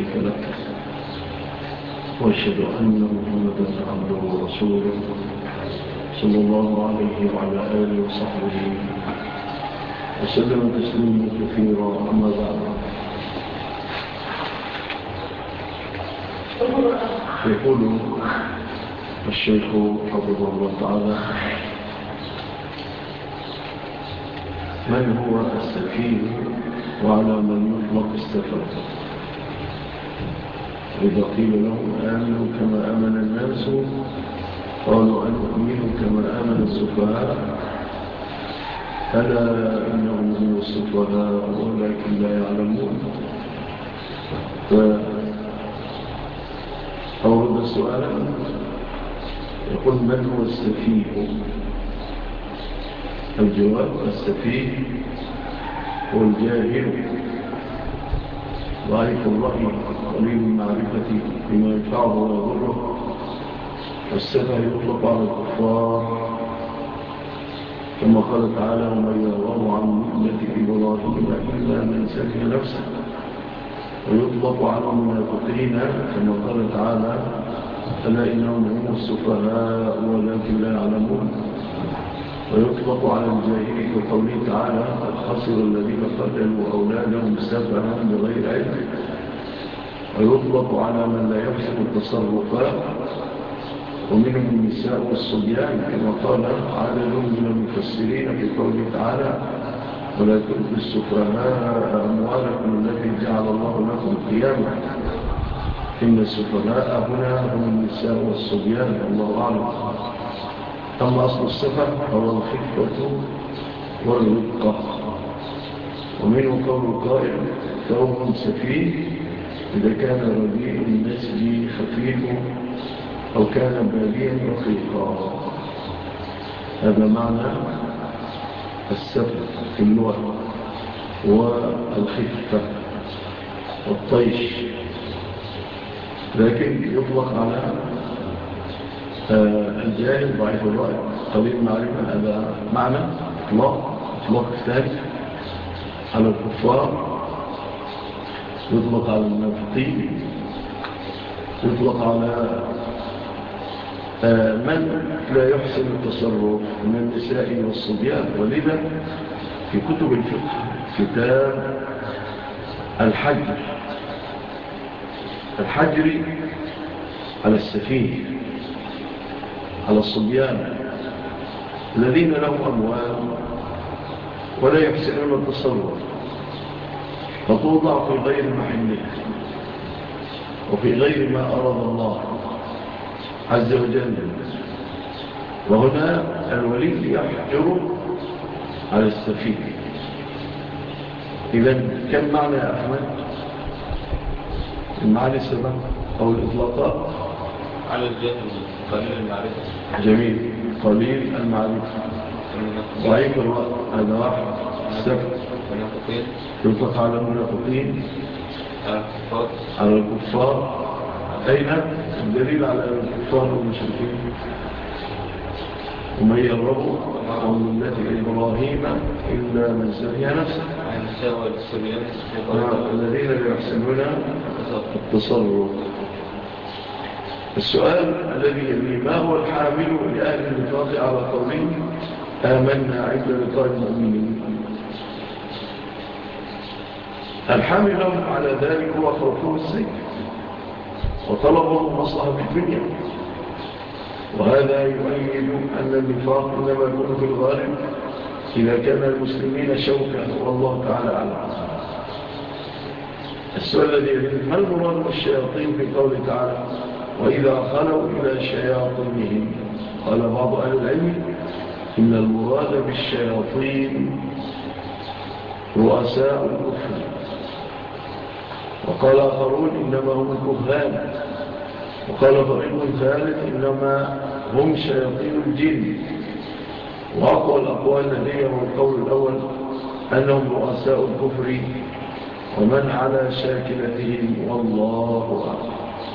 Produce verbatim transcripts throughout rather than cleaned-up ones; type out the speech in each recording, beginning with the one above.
شريك له، وأشهد أن محمدا عبده ورسوله صلى الله عليه وعلى آله وصحبه وسلم تسليما كثيرا. أما بعد، يقول الشيخ حفظه الله تعالى: من هو السفيه وعلى من يطلق السفر؟ إذا قيل لهم آمنوا كما آمن الناس قالوا أن أؤمنوا كما آمن السفهاء ألا إنهم هم السفهاء ولكن لا يعلمون. فأورد السؤال يقول: من هو السفيه؟ الجواب: السفيه هو الجاهل ضعيف الرأي قليل المعرفة بما ينفعه ويضره. والسفه يطلق على الكفار كما قال تعالى: ومن يرغب عن ملة إبراهيم إلا من سفه نفسه. ويطلق على المنافقين كما قال تعالى: ألا إنهم هم السفهاء ولكن لا يعلمون. ويطلق على الجاهل كقوله تعالى: خسر الذين قتلوا أولادهم سفها بغير علم. ويطلق على من لا يحسن التصرفات ومنهم النساء والصبيان كما قال عدد من المفسرين في قوله تعالى: ولا تؤتوا السفهاء أموالكم التي جعل الله لكم قياما. إن السفهاء هنا هم النساء والصبيان، الله أعلم. أما أصل السفه هو الخفة والرقة. ومنه قول القائل: ثوب سفيه إذا كان رديء النسج خفيف أو كان باديا رقيقا. هذا معنى السفه في اللغة، والخفة والطيش. لكن يطلق على الجاهل ضعيف الرأي قليل المعرفة. هذا معنى إطلاق. إطلاق الثاني على الكفار، يطلق على المنافقين، يطلق على من لا يحسن التصرف من النساء والصبيان. ولذا في كتب الفقه كتاب الحجر الحجر على السفيه، على الصبيان الذين لهم أموال ولا يحسنون التصرف، فتوضع في غير محله وفي غير ما أراد الله عز وجل. وهنا الولي يحجر على السفيه. إذن كم معنى يا أحمد؟ المعنى السبب أو الإطلاقات على الجهل قليل المعرفة. جميل. قليل المعرفة ضعيف الرأي، هذا واحد. السفه يطلق على المنافقين، على الكفار. أين الدليل على الكفار والمشركين؟ ومن يرغب عن ملة إبراهيم إلا من سفه نفسه. الذين لا يحسنون التصرف. السؤال الذي يلي: ما هو الحامل لأهل النفاق على قولهم آمنا عند لقاء المؤمنين؟ الحامل لهم على ذلك هو خوفهم السيف وطلبهم مصلحة في الدنيا. وهذا يؤيد أن النفاق إنما يكون في الغالب إذا كان المسلمين شوكا، والله تعالى أعلم. السؤال الذي يلي: ما المراد بالشياطين في قوله تعالى: وإذا خلوا إلى شياطينهم؟ قال بعض أهل العلم: إن المراد بالشياطين رؤساء الكفر. وقال آخرون: إنما هم الكهان. وقال فريق ثالث: إنما هم شياطين الجن. وأقوى الأقوال الذي هو القول الأول أنهم رؤساء الكفر ومن على شاكلتهم، والله أعلم.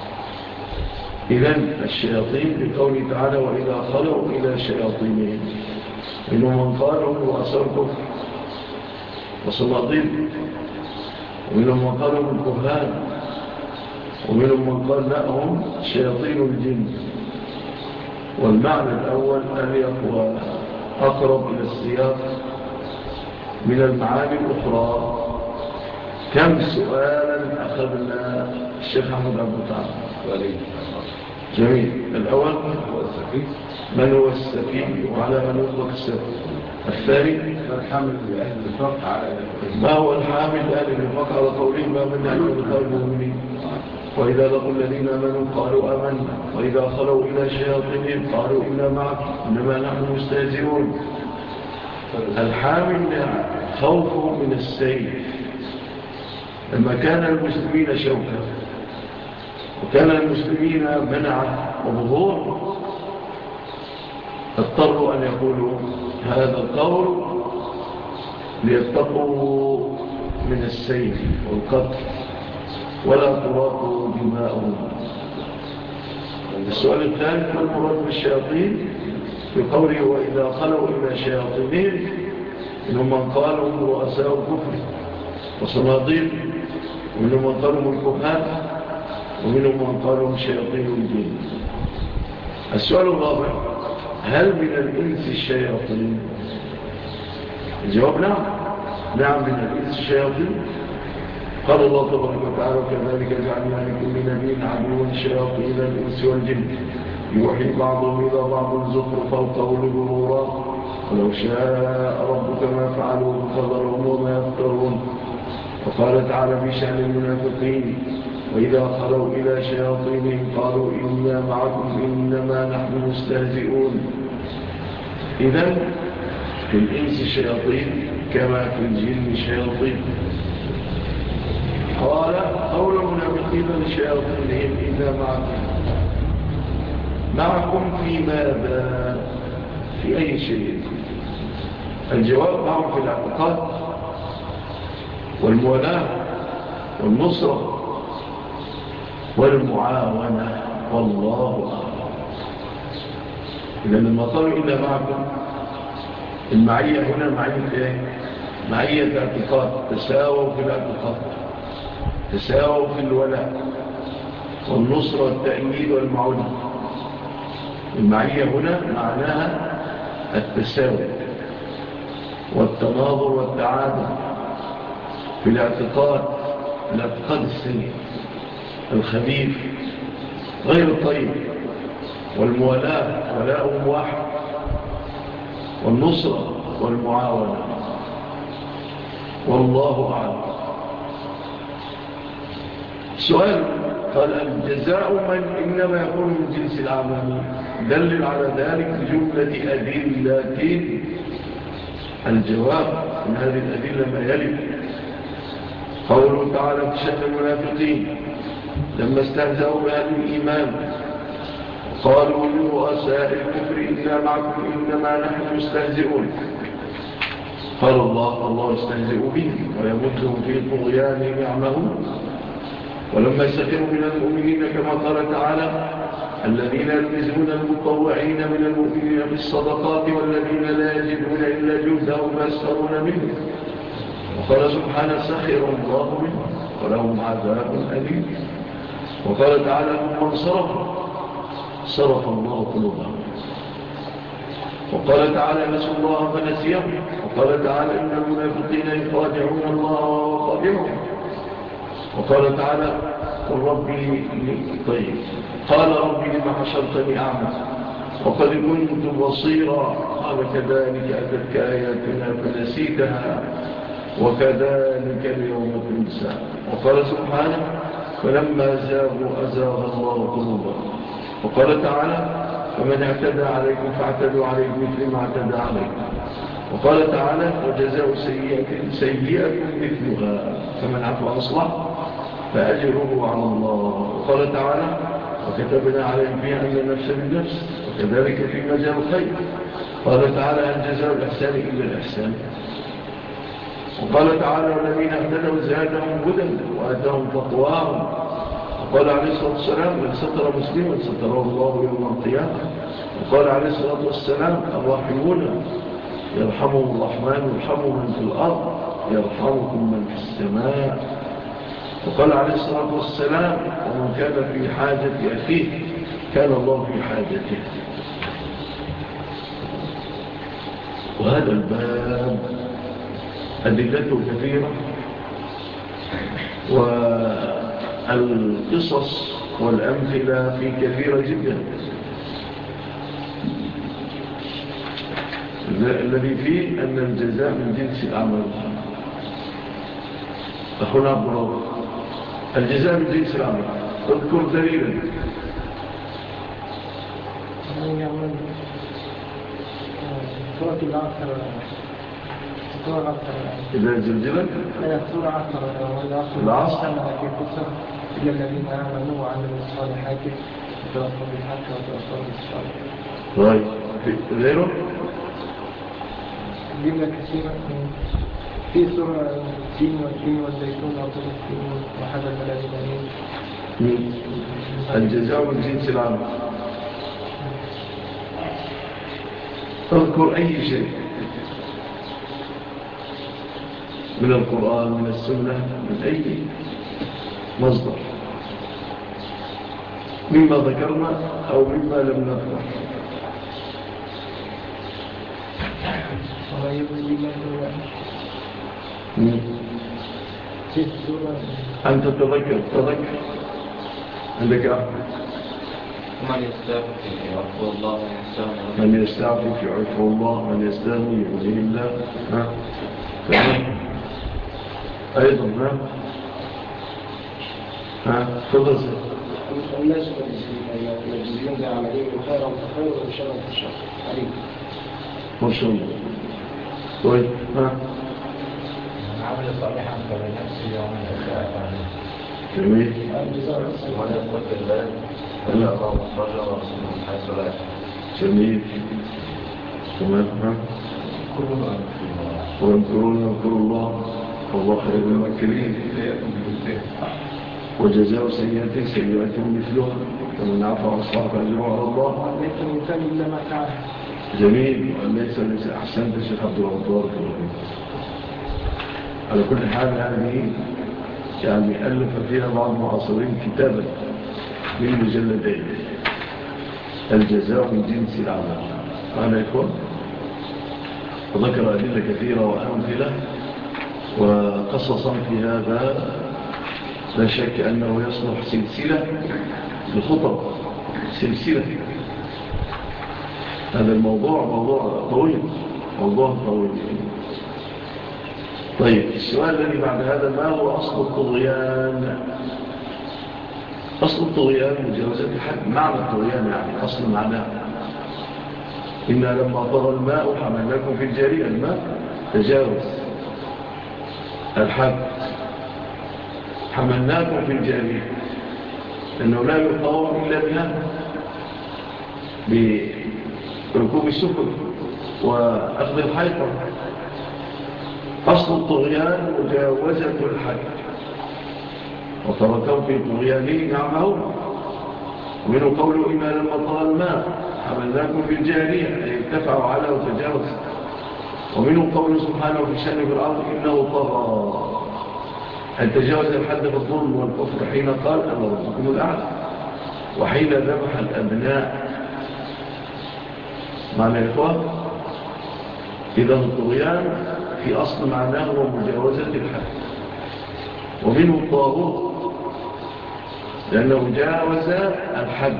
إذن الشياطين بقوله تعالى: وإذا خلوا إلى شياطينهم، منهم من قالوا رؤساء الكفر وصناديد، ومنهم من قالوا الكهان ومنهم من قال لا هم شياطين الجن. والمعنى الأول أليق أقرب إلى السياق من المعاني الأخرى. كم سؤالا أخذنا الشيخ حمد عبد التعالى؟ جميل. الأول هو السفيه. من هو السفيه وعلى من يطلق السفيه؟ الثاني ما الحامل لأهل النفاق على ما هو الحامل لأهل النفاق على قولهم ما من أهل الخير المؤمنين. وإذا لقوا الذين آمنوا قالوا آمنا وإذا خلوا إلى شياطينهم قالوا إنا معكم إنما نحن مستهزئون. الحامل خوفهم من السيف. لما كان المسلمين شوكا وكان المسلمين منعا وظهور اضطروا أن يقولوا هذا القول ليتقوا من السيف والقتل ولا تراقوا دماءهم. السؤال الثالث ما المراد بالشياطين في قوله وإذا خلوا إلى شياطينهم إنهم من قالوا هم رؤساء الكفر وصناديق ومنهم من قالوا هم الكهان ومنهم من قالوا هم شياطين الجن. السؤال الرابع هل من الإنس الشياطين؟ الجواب نعم. نعم من الإنس الشياطين. قال الله تبارك وتعالى كذلك جعلنا لكل نبي عدوا شياطين الإنس والجن يوحي بعضهم إلى بعض زخرف القول غرورا ولو شاء ربك ما فعلوا فذرهم وما يفترون. وقال تعالى في شأن المنافقين وإذا خلوا إلى شياطينهم قالوا إنا معكم إنما نحن مستهزئون. إذن في الإنس شياطين كما في الجن شياطين. قال قول المنافقين لشياطينهم إنا معكم. معكم في ماذا؟ في أي شيء؟ الجواب معهم في الاعتقاد والمولاة والنصرة والمعاونة والله أعلم. إذا لما قالوا إلا معكم المعية هنا معية إيه؟ معية اعتقاد. تساووا في الاعتقاد تساووا في الولاء والنصرة والتأييد والمعونة. المعية هنا معناها التساوي والتناظر والتعادل في الاعتقاد الاعتقاد السيء الخبيث غير الطيب. والموالاة ولاءهم واحد والنصرة والمعاونة والله أعلم. سؤال قال الجزاء من إنما يكون من جنس العمل. دلل على ذلك بجملة أدلة. الجواب من هذه الأدلة ما يلي قوله تعالى في شأن المنافقين لما استهزأوا بأهل الإيمان قالوا لرؤساء الكفر إنا معكم إنما نحن مستهزئون. قال الله الله يستهزئ بهم ويمدهم في طغيانهم يعمهون. ولما سخروا من المؤمنين كما قال تعالى الذين يلمزون المطوعين من المؤمنين في الصدقات والذين لا يجدون إلا جهدهم فيسخرون منه. وقال سبحانه سخر الله منه ولهم عذاب أليم. وقال تعالى من صرفوا صرف الله قلوبهم. وقال تعالى نسوا الله فنسيهم. وقال تعالى إن المنافقين يخادعون الله وهو خادعهم. وقال تعالى قل ربي طيب قال ربي لما حشرتني أعمى وقد كنت بصيرا قال كذلك أتتك آياتنا فنسيتها وكذلك اليوم تنسى. وقال سبحانه فلما زاغوا أزاغ الله قلوبهم. وقال تعالى فمن اعتدى عليكم فاعتدوا عليه مثل ما اعتدى عليكم. وقال تعالى وجزاء سيئة سيئة مثلها فمن عفو أصلح فأجره على الله. وقال تعالى وكتبنا عليهم فيها أن النفس بالنفس وكذلك في مجال الخير. قال تعالى هل جزاء الإحسان إلا الإحسان. وقال تعالى والذين اهتدوا زادهم هدى وآتاهم تقواهم. وقال عليه الصلاة والسلام من ستر مسلما ستره الله يوم القيامة. وقال عليه الصلاة والسلام الراحمون يرحمهم الرحمن يرحمهم من في الأرض يرحمكم من في السماء. وقال عليه الصلاة والسلام ومن كان في حاجة أخيه كان الله في حاجته. وهذا الباب أدلته كثيرة، والقصص والأمثلة في كثيرة جدا. الذي فيه أن الجزاء من جنس العمل. أخونا عبد الله، الجزاء من جنس العمل، اذكر دليلا. سورة العصر سورة العصر إذا زلزلت سورة العصر العصر في قصة إلى الذين آمنوا وعملوا الصالحات وتواصوا بالحق وتواصوا بالصبر. طيب غيره جملة كثيرة في سورة التين والتين والزيتون وطول السين وحذا البلد الأمين. الجزاء من جنس العمل. اذكر أي شيء من القرآن من السنة من أي مصدر مما ذكرنا أو مما لم نذكر. وما يؤمن بالله في السورة أنت تذكر تذكر عندك أحمد. من يستعفف يعفو الله من يستعفف يعفو الله من يستغني يغنيه الله. ها تمام. أيضا ها ها تفضل. الناس يجزيون بعملهم خيرا فخير وشرا فشر عليم. ما شاء الله. طيب ها عمل صالحا فلنفسه ومن أساء فعليه. جميل. ومن يتق الله فلا الله مخرجا ورسوله من حيث لا يحتسب. جميل. تمام. ها ويمكرون يمكر الله والله خير الماكرين. وجزاء سيئة سيئة مثلها ومن عفا واصلح فأجره على الله. ليس الإنسان إلا ما فعل. جميل. وليس ليس أحسنت الشيخ عبد الغفار. على كل حال هذه يعني ألف فيها بعض المعاصرين كتابا من مجلدين الجزاء من جنس العمل. معنى يكون وذكر أدلة كثيرة وأمثلة وقصصا في هذا لا شك أنه يصلح سلسلة لخطب سلسلة. هذا الموضوع موضوع طويل موضوع طويل. طيب السؤال الذي بعد هذا ما هو أصل الطغيان؟ أصل الطغيان مجاوزة الحد. معنى الطغيان يعني أصل معناه إنا لما طغى الماء حملناكم في الجارية. الماء تجاوز الحد حملناكم في الجارية لأنه لا يقاوم إلا بها بركوب السفن وأخذ الحيطة. أصل الطغيان مجاوزة الحد وتركوا في طغيانهم يعمهون. ومنه قوله إنا لما طغى الماء حملناكم في الجارية أي ارتفعوا على وتجاوز. ومنه قوله سبحانه في شأن فرعون إنه طغى أن تجاوز الحد في الظلم والكفر حين قال أنا ربكم الأعلى وحين ذبح الأبناء. معنى يا إخوان إذا الطغيان في أصل معناه ومجاوزة الحد. ومنه الطاغوت لأنه جاوز الحد.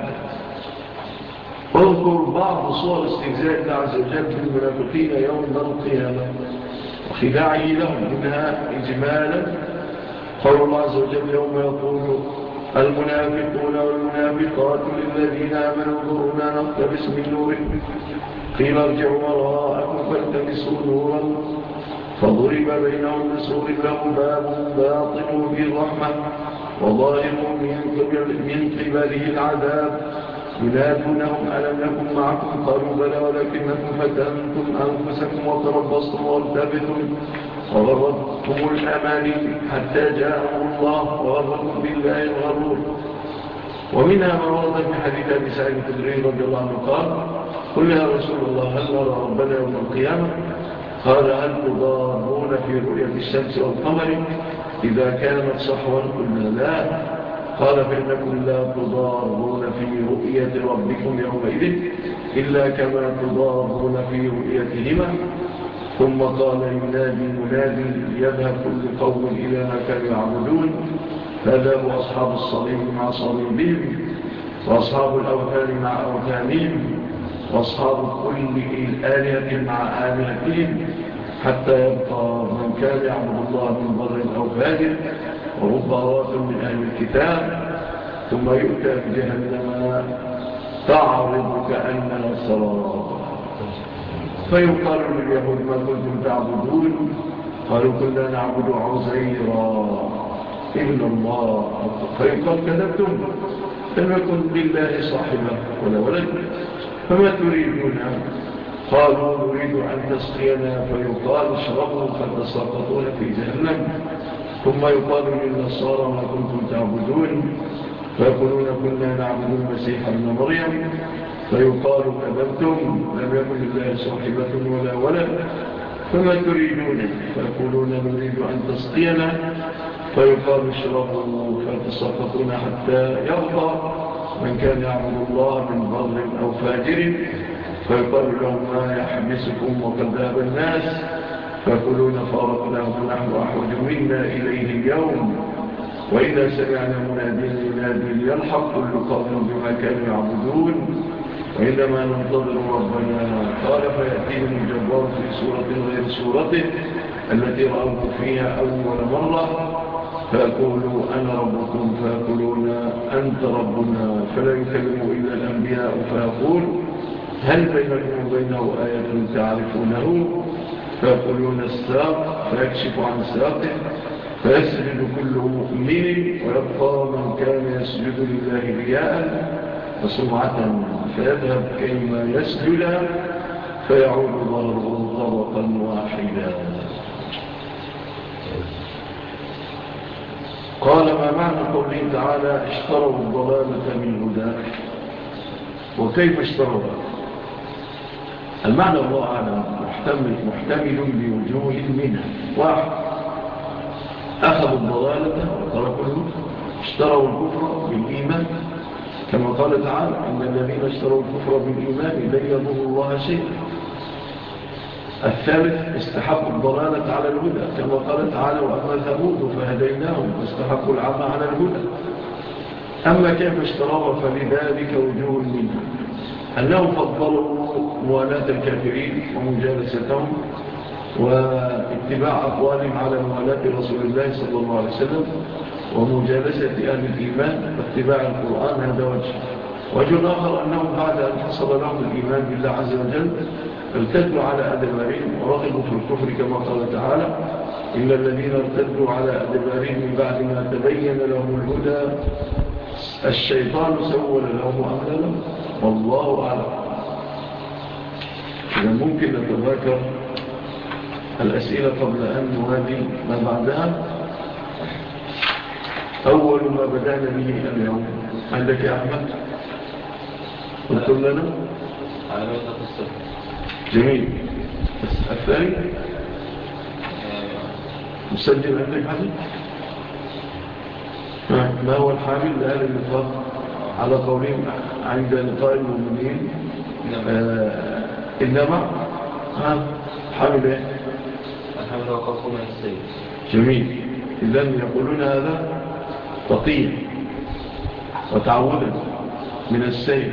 اذكر بعض صور استهزاء الله عز وجل بالمنافقين يوم القيامة وخداعه لهم. منها إجمالا قول الله عز وجل يوم يقول المنافقون والمنافقات للذين آمنوا انظرونا نقتبس من نوركم قيل ارجعوا وراءكم فالتمسوا نورا فضرب بينهم بسور له باب باطن فيه الرحمة وظاهر من قبله العذاب ينادونهم ألم نكن معكم قالوا بلى ولكنكم فتنتم أنفسكم وتربصتم وارتبتم وغرتكم الأماني حتى جاءهم الله وغركم بالله الغرور. ومنها ما ورد في حديث أبي سعيد الخدري رضي الله عنه قال قل يا رسول الله هل نرى ربنا يوم القيامة؟ قال هل تضارون في رؤية الشمس والقمر؟ إذا كانت صحوا قلنا لا. قال فإنكم لا تضارون في رؤية ربكم يومئذ إلا كما تضارون في رؤيتهما. ثم قال ينادي منادي يذهب كل قوم إلى ما كانوا يعبدون، فذهب أصحاب الصليب مع صليبهم، وأصحاب الأوثان مع أوثانهم، وأصحاب كل الآلهة مع آلهتهم، حتى يبقى من كان يعبد الله من بر أو فاجر، ورب أراك من أهل الكتاب. ثم يؤتى بجهنم تعرض كأنها سراب، فيقال لليهود ما كنتم تعبدون؟ قالوا كنا نعبد عزيرا ابن الله. فيقال كذبتم، لم يكن لله صاحبه ولا ولد، فما تريدون؟ قالوا نريد أن تسقينا، فيقال اشربوا فتساقطون في جهنم. ثم يقال للنصارى ما كنتم تعبدون؟ فيقولون كنا نعبد المسيح ابن مريم. فيقال كذبتم، لم يكن لله صاحبة ولا ولد، فما تريدون؟ فيقولون نريد أن تسقينا، فيقال اشربوا فتساقطون حتى يرضى من كان يعبد الله من بر أو فاجر. فيقال لهم ما يحبسكم وقد ذهب الناس؟ فيقولون فارقناهم نحن أحوج منا إليه اليوم، وإذا سمعنا منادين ينادي ليلحق كل قوم بما كانوا يعبدون، وإنما ننتظر ربنا. قال فيأتيهم الجبار في سورة غير سورته التي رأوه فيها أول مرة، فيقولوا أنا ربكم، فيقولون أنت ربنا، فلا يكلم إلا الأنبياء، فيقول هل بينكم وبينه آية تعرفونه؟ فيقولون الساق، فيكشف عن ساقه، فيسجد كل مؤمن، ويبقى من كان يسجد لله رياء وسمعة، فيذهب كيما يسجد، فيعود ضربه طبقا واحدا. قال ما معنى قوله تعالى اشتروا الضلالة بالهدى؟ وكيف اشتروا؟ المعنى الله أعلم، محتمل, محتمل بوجوه منها. واحد، أخذوا الضلالة وتركوا الهدى، اشتروا الكفر بالإيمان، كما قال تعالى إن الذين اشتروا الكفر بالإيمان لن يضروا الله شيئا. الثالث، استحقوا الضلالة على الهدى، كما قال تعالى وأما ثمود فهديناهم فاستحقوا العمى على الهدى. أما كيف اشتروا فلذلك وجوه منها، أنهم فضلوا موالاة الكافرين ومجالستهم واتباع أقوالهم على موالاة رسول الله صلى الله عليه وسلم ومجالسة أهل الإيمان واتباع القرآن. هذا وجه. وجه آخر أنهم بعد أن حصل لهم الإيمان بالله عز وجل ارتدوا على أدبارهم ورغبوا في الكفر، كما قال تعالى إن الذين ارتدوا على أدبارهم من بعد ما تبين لهم الهدى الشيطان سول لهم وأملى لهم، والله أعلم. إذا ممكن نتذاكر الأسئلة قبل أن نوادي ما بعدها. أول ما بدأنا به اليوم عندك يا أحمد؟ قلت لنا على وضع الصفر. جميل. الثاني مسجل عندك حديث؟ ما هو الحامل لأهل النفاق على قولهم عند لقاء المؤمنين؟ آه إنما ها حامل إيه؟ الحامل هو خوف من السيد. جميل. إذن يقولون هذا تقيا وتعودا من السيد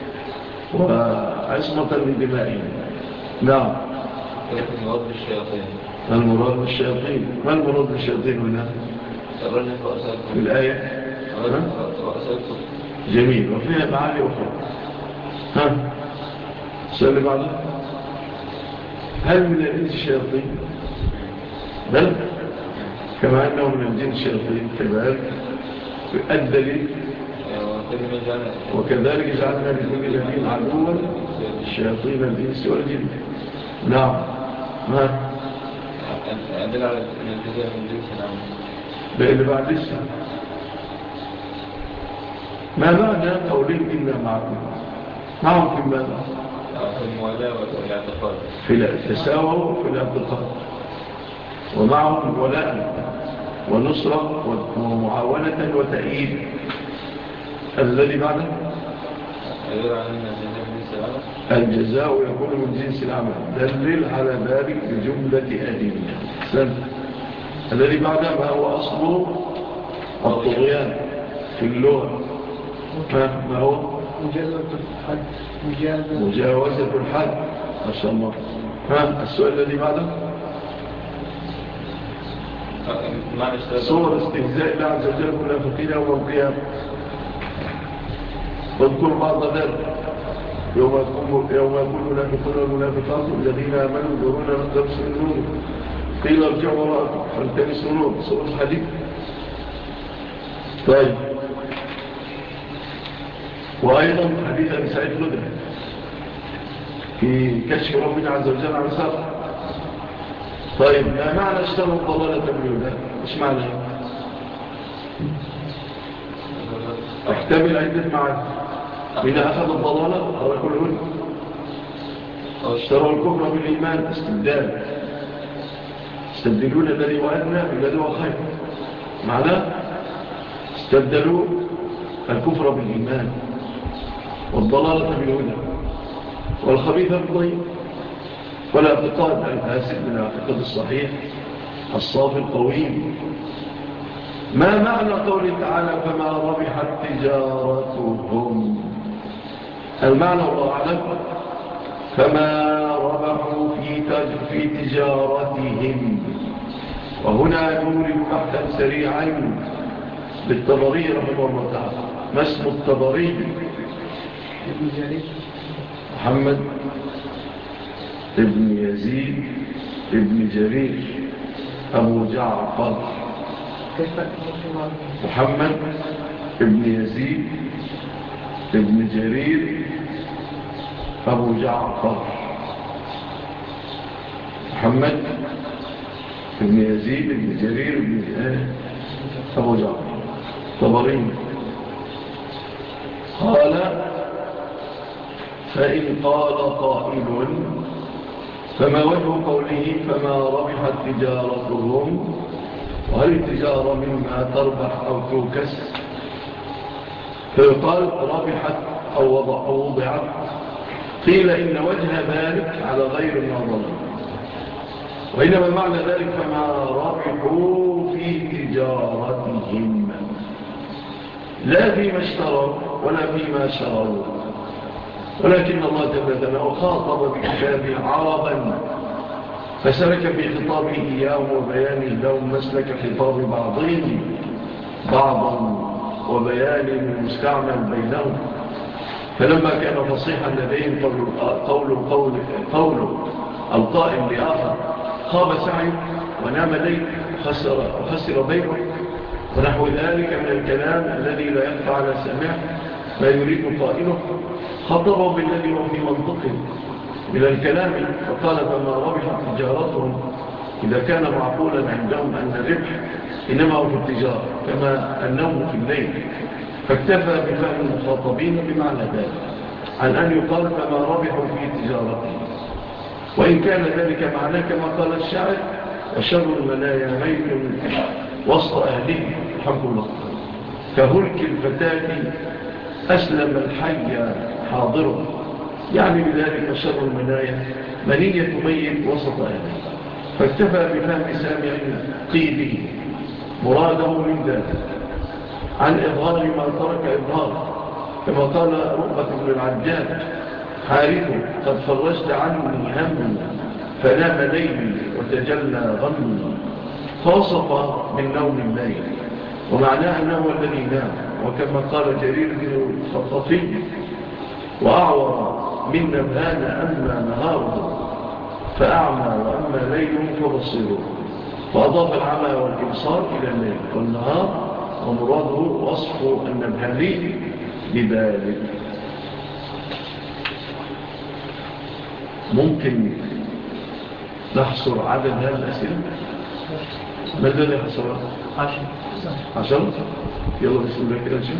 وعصمة لدمائهم. نعم. المراد بالشياطين. المراد بالشياطين. ما المراد بالشياطين هنا؟ في الآية جميل. وفيها معاني أخرى. ها السؤال اللي بعده، هل من الإنس شياطين؟ بل كما أنه من الجن شياطين كذلك. الدليل وكذلك جعلنا لكل نبي عدوا الشياطين الإنس والجن. نعم. ها أدل على الجزاء من جنس العمل. اللي بعد لسه ما معنى قولين إنا معكم؟ معهم في ماذا؟ في الموالاة والاعتقاد، في التساوى في الاعتقاد، ومعهم ولاء ونصرة ومعاونة وتأييد. الذي بعده الجزاء يكون من جنس العمل، دلل على ذلك بجملة أدلة. الذي بعده ما هو أصل الطغيان في اللغة؟ ما هو مجاوزة الحد. مجاوزة الحد. ما شاء الله. ها السؤال الذي بعده صور استهزاء الله عز وجل المنافقين يوم القيامة. واذكر بعض ذلك يوم يكون المنافقون والمنافقات الذين آمنوا ينظرون نقتبس من نورهم قيل ارجعوا وراءكم فالتمسوا نور. صور الحديث. طيب، وأيضا حديث أبي سعيد الخدري في كشف ربنا عز وجل عن ساق. طيب، ما معنى اشتروا الضلالة بالهدى؟ ايش معنى؟ احتمل عدة معاني. من أخذ الضلالة على كل هدى، اشتروا الكفر بالإيمان استبدال، استبدلون الذي وأدنى بالذي وخير. معناه استبدلوا الكفر بالإيمان والضلالة بالهدى والخبيث بالطيب والاعتقاد الفاسد من الاعتقاد الصحيح الصافي القويم. ما معنى قوله تعالى فما ربحت تجارتهم؟ المعنى الله أعلم فما ربحوا في في تجارتهم. وهنا نورد بحثا سريعا بالطبري رحمه الله تعالى. ما اسم الطبري؟ ابن جرير محمد ابن يزيد ابن جرير أبو جعفر. محمد ابن يزيد ابن جرير أبو جعفر. محمد ابن يزيد ابن جرير ابن أبو جعفر طبري. قال فإن قال قائل فما وجه قوله فما ربحت تجارتهم؟ وهل التجارة مما تربح أو توكس؟ فيقال ربحت أو وضع أو وضعت. قيل إن وجه ذلك على غير النظر، وإنما معنى ذلك فما ربحوا في تجارتهم لا فيما اشتروا ولا فيما شروا، ولكن الله جل جلاله خاطب بكتابه عربا فسلك في خطابه إياهم وبيانه لهم مسلك خطاب بعضهم بعضا وبيان المستعمل بينهم. فلما كان فصيحا لديهم قول, قول, قول, قول القائل لآخر خاب سعي ونام ليل وخسر, وخسر بيعه ونحو ذلك من الكلام الذي لا يخفى على سماع ما يريد قائله، خطبه بالذي هو في منطقه من الكلام فقال فما ربحت تجارتهم إذا كان معقولا عندهم أن الربح إنما هو في التجارة كما النوم في الليل، فاكتفى بفهم المخاطبين بمعنى ذلك عن أن يقال فما ربحوا في تجارتهم. وإن كان ذلك معناه كما قال الشاعر وشر المنايا ميت وسط أهله الحمد الله كهلك الفتاة أسلم الحي حاضره، يعني بذلك شر المنايا منية ميت وسط أهله، فاكتفى بفهم سامع قيده مراده من ذلك عن إظهار ما ترك إظهار، كما قال رؤبة بن العجاج حارث قد فرجت عني همي فنام ليلي وتجلى غمي، فوصف من نوم الليل ومعناه أنه الذي نام، وكما قال جرير بن الخطفي وأعور من نبهان أما نهاره فأعمى وأما ليله فبصره، فأضاف العمى والإبصار إلى الليل والنهار ومراده وصف النبهاني بذلك. ممكن نحصر عدد هذه الأسئلة؟ ما الذي حصرها؟ عشر عشر؟ يلا بسم الله كده نشوف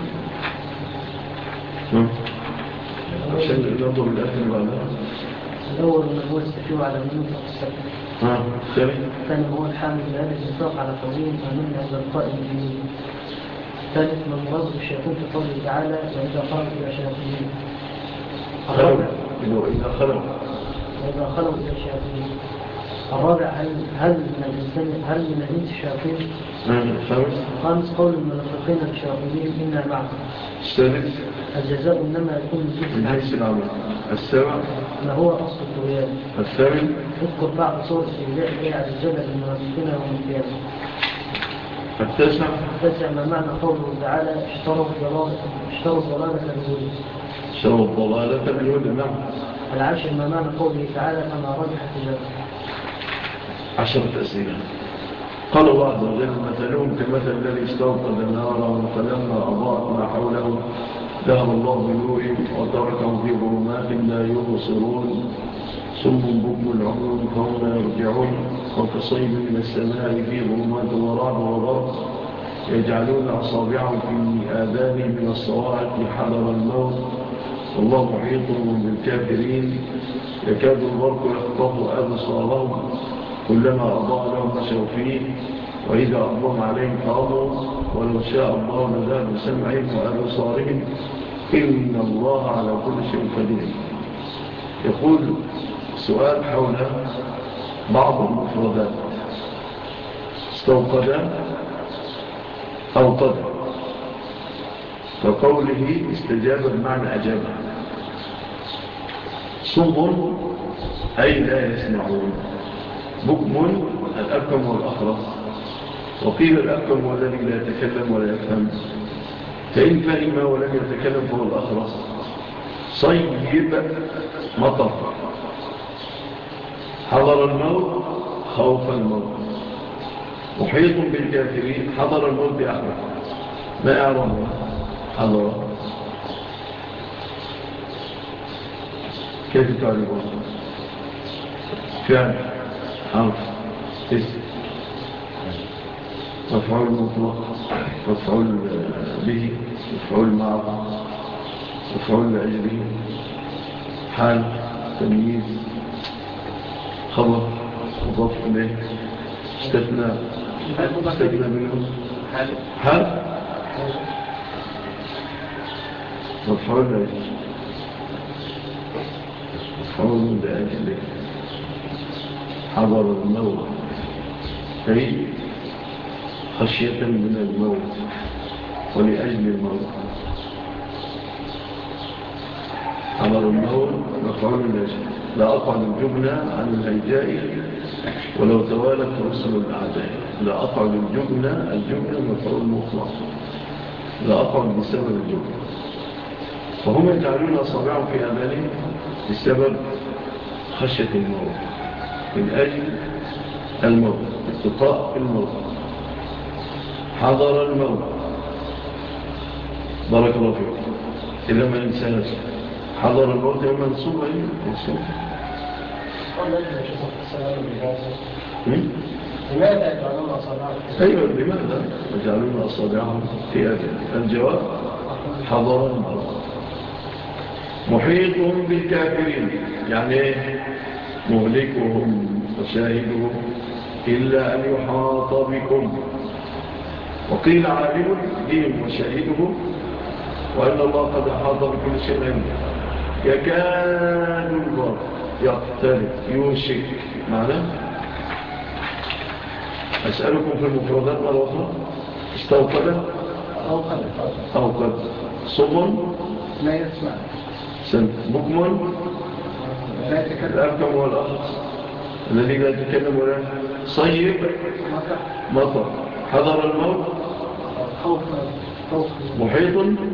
عشان ننظر الآخر بعدها. الأول من هو السكيو على المنطقة السكيو ها ثاني ثاني هو الحامل لهذا الميثاق على قولهم آمنا عند القائم به. ثالث من مراد بالشياطين في قوله تعالى وإذا خلوا إلى شياطينهم. خلوا إذا خلوا وإذا خلوا إلى شياطينهم. الرابع هل هل من الإنسان هل من الإنس الشياطين؟ الخامس خامس قول المنافقين لشياطينهم إنا معكم. السادس الجزاء إنما يكون من جنس العمل. السابع ما هو أصل الطغيان. الثامن اذكر بعض صور استهزاء الله عز وجل للمنافقين يوم القيامة. التاسع التاسع ما معنى قوله تعالى اشتروا الضلالة اشتروا الضلالة بالهدى. اشتروا الضلالة بالهدى. نعم. العاشر ما معنى قوله تعالى فما رجح تجارة. عشرة أسئلة. قال الله عز وجل مثلهم كمثل الذي استوقد نارا فلما أضاءت ما حوله ذهب الله بنورهم وتركهم في ظلمات لا يبصرون صم بكم العمي فهم لا يرجعون وكصيب من السماء في ظلمات ورعد وبرق يجعلون أصابعهم في آذانهم من الصواعق حذر الموت والله محيط بالكافرين يكاد البرق يخطف أبصارهم كلما أضاء لهم مشوا فيه وإذا أظلم عليهم قاموا ولو شاء الله لذهب بسمعهم وأبصارهم إن الله على كل شيء قدير. يقول سؤال حول بعض المفردات استوقد أو قد فقوله استجاب بمعنى أجاب. صم أي لا يسمعون. بكم الأبكم والأخرس. وقيل الأبكم هو الذي لا يتكلم ولا يفهم فإن فهم ولم يتكلم فهو الأخرس. صيب مطر. حضر الموت خوف الموت. محيط بالكافرين. حضر الموت بأحمد ما يعرفه حضر كيف تعرفه فعل حرف اسم مفعول مطلق مفعول به مفعول معه مفعول لأجله حال تمييز خبر مضاف إليه استثنى استثنى منه حال مفعول لأجله مفعول لأجله حضر الموت أي خشية من الموت ولأجل الموت. حضر الموت مفعول لأجله. لا أقعد الجبنة عن الهيجاء ولو توالت رسل الأعداء. لا أقعد الجبنة الجبنة مفعول مطلق. لا أقعد بسبب الجبنة. فهم يجعلون أصابعهم في آذانهم بسبب خشية الموت من أجل الموت اتقاء الموت. حضر الموت بارك الله فيكم. إذا ما إنسان حضر الموت يوم منصوب أيه منصوب. لماذا يجعلون أصابعهم؟ أيوة لماذا يجعلون أصابعهم في آذان؟ الجواب حضر الموت. محيط بالكافرين يعني مهلكهم وشاهدهم إلا أن يحاط بكم. وقيل عالم بهم وشاهدهم وأن الله قد أحاط بكل شيء علما. يكاد البرق يقترب يوشك معنى. أسألكم في المفردات مرة أخرى استوقد أو قد أو قد صم لا يسمع بكم لا يتكلم الأبكم والأخص الذي لا يتكلم ولا صيب مطر. حضر الموت خوف خوف محيط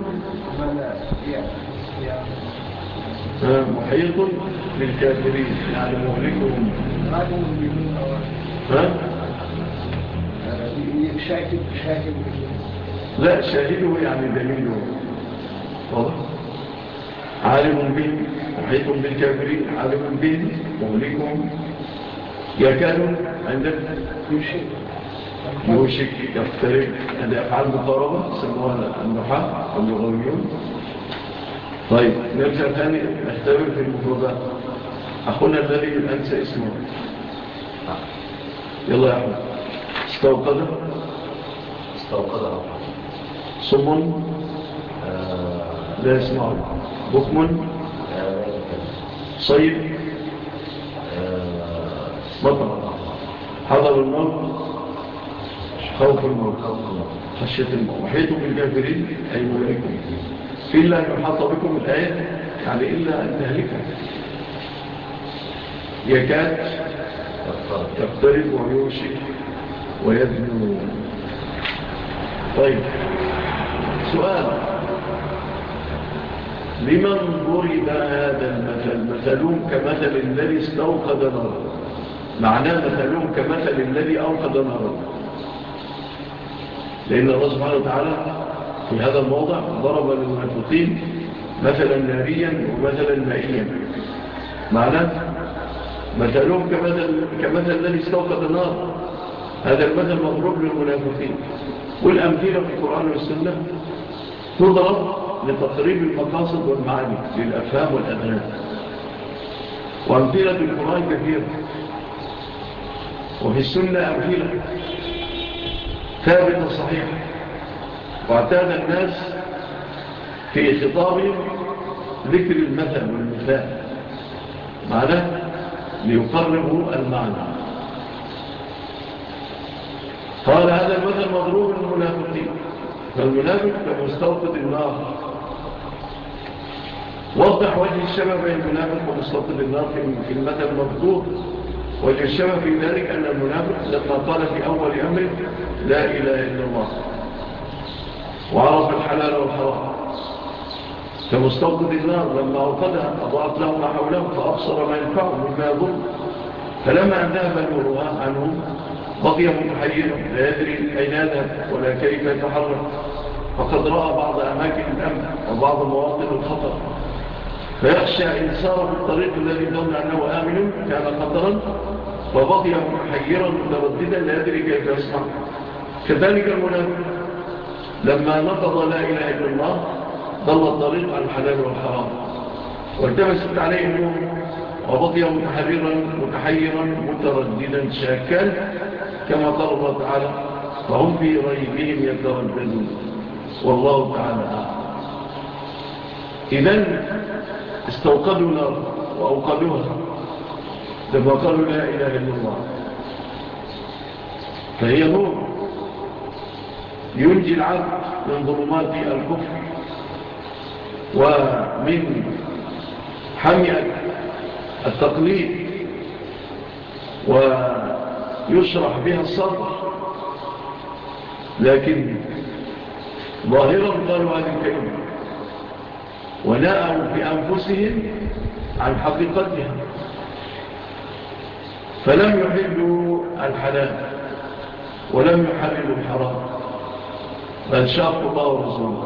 محيط بالكافرين يعني مهلكهم. ها؟ شاكل شاكل لا شاهده يعني دليله واضح. عالم بهم محيط بالكافرين عالم بهم مهلكهم. يكاد عندك يشك يوشك يقترب. هذه أفعال مقاربة سموها النحاة واللغويون. طيب نرجع ثاني نختبر في المفردات. أخونا الذي أنسى اسمه يلا يا أحمد. استوقد استوقد أو صم آه، لا يسمع، بكم آه، لا يتكلم. صيب آه، مطر، حضر الموت، خوف الموت، خوف الموت. خشية الموت، وحيتم بالكافرين أي ملكم إلا أن يحاط بكم الآية، يعني إلا أن تهلكوا. يكاد يقترب ويوشك ويدنو. طيب، سؤال: لمن ضرب هذا المثل؟ مثلهم كمثل الذي استوقد نارا، معناه مثلهم كمثل الذي أوقد نارا، لأن الله سبحانه وتعالى في هذا الموضع ضرب للمنافقين مثلا ناريا ومثلا مائيا. معناه مثلهم كمثل, كمثل الذي استوقد النار، هذا المثل مضروب للمنافقين. والأمثلة في القرآن والسنة تضرب لتقريب المقاصد والمعاني للأفهام والأذهان، وأمثلة القرآن كثيرة، وفي السنة أمثلة ثابتة صحيحة. واعتاد الناس في خطابهم ذكر المثل والمثال، معناه ليقربوا المعنى. قال هذا المثل مضروب للمنافقين، فالمنافق كمستوقد النار. وضح وجه الشبه بين المنافق ومستوقد النار في المثل المذكور. وجه الشبه في ذلك أن المنافق لما قال في أول أمره لا إله إلا الله وعرف الحلال والحرام، كمستوقد النار لما أوقدها أضاءت له ما حوله فأبصر ما ينفعه مما يضر، فلما ذهب نورها عنه بقي متحيرا لا يدري أين يذهب ولا كيف يتحرك، فقد رأى بعض أماكن الأمن وبعض مواطن الخطر، فيخشى إن سار في الطريق الذي ظن أنه آمن كان خطرا، فبقي محيرا مترددا لا يدري كيف يصنع. كذلك المنافق لما نقض لا إله إلا الله ضل الطريق عن الحلال والحرام والتمست عليه النور، وبقي متحررا متحيرا مترددا شاكا، كما قال الله تعالى فهم في ريبهم يترددون والله تعالى أعلم. إذن استوقدوا نار وأوقدوها لما قالوا لا إله إلا الله، فهي نور ينجي العبد من ظلمات الكفر ومن حمية التقليد، ويشرح بها الصدر. لكن ظاهرا قالوا هذه الكلمة ونأوا بأنفسهم عن حقيقتها، فلم يحلوا الحلال ولم يحرموا الحرام، بل شاقوا الله ورسوله.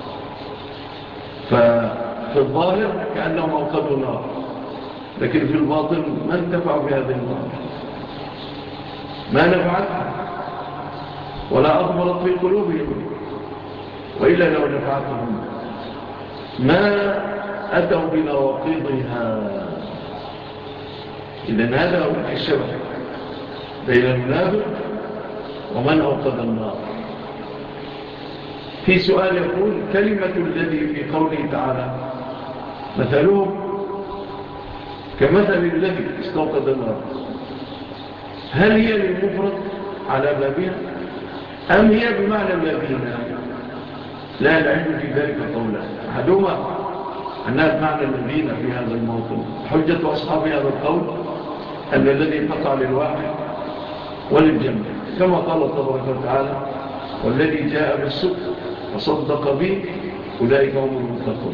ففي الظاهر كأنهم أوقدوا نار، لكن في الباطن ما انتفعوا بهذه النار، ما نفعتها ولا أضمرت في قلوبهم، وإلا لو نفعتهم ما أتوا بنواقضها. إذن هذا هو الشبه بين المنافق ومن أوقد النار. في سؤال يقول كلمة الذي في قوله تعالى مثلهم كمثل الذي استوقد النار، هل هي للمفرد على بابها أم هي بمعنى الذين؟ لا العلم في ذلك قولا، أحدهما أنها بمعنى الذين في هذا الموطن. حجة أصحاب هذا القول أن الذي قطع للواحد وللجمع، كما قال الله تبارك وتعالى والذي جاء بالصدق وصدق به أولئك هم المتقون.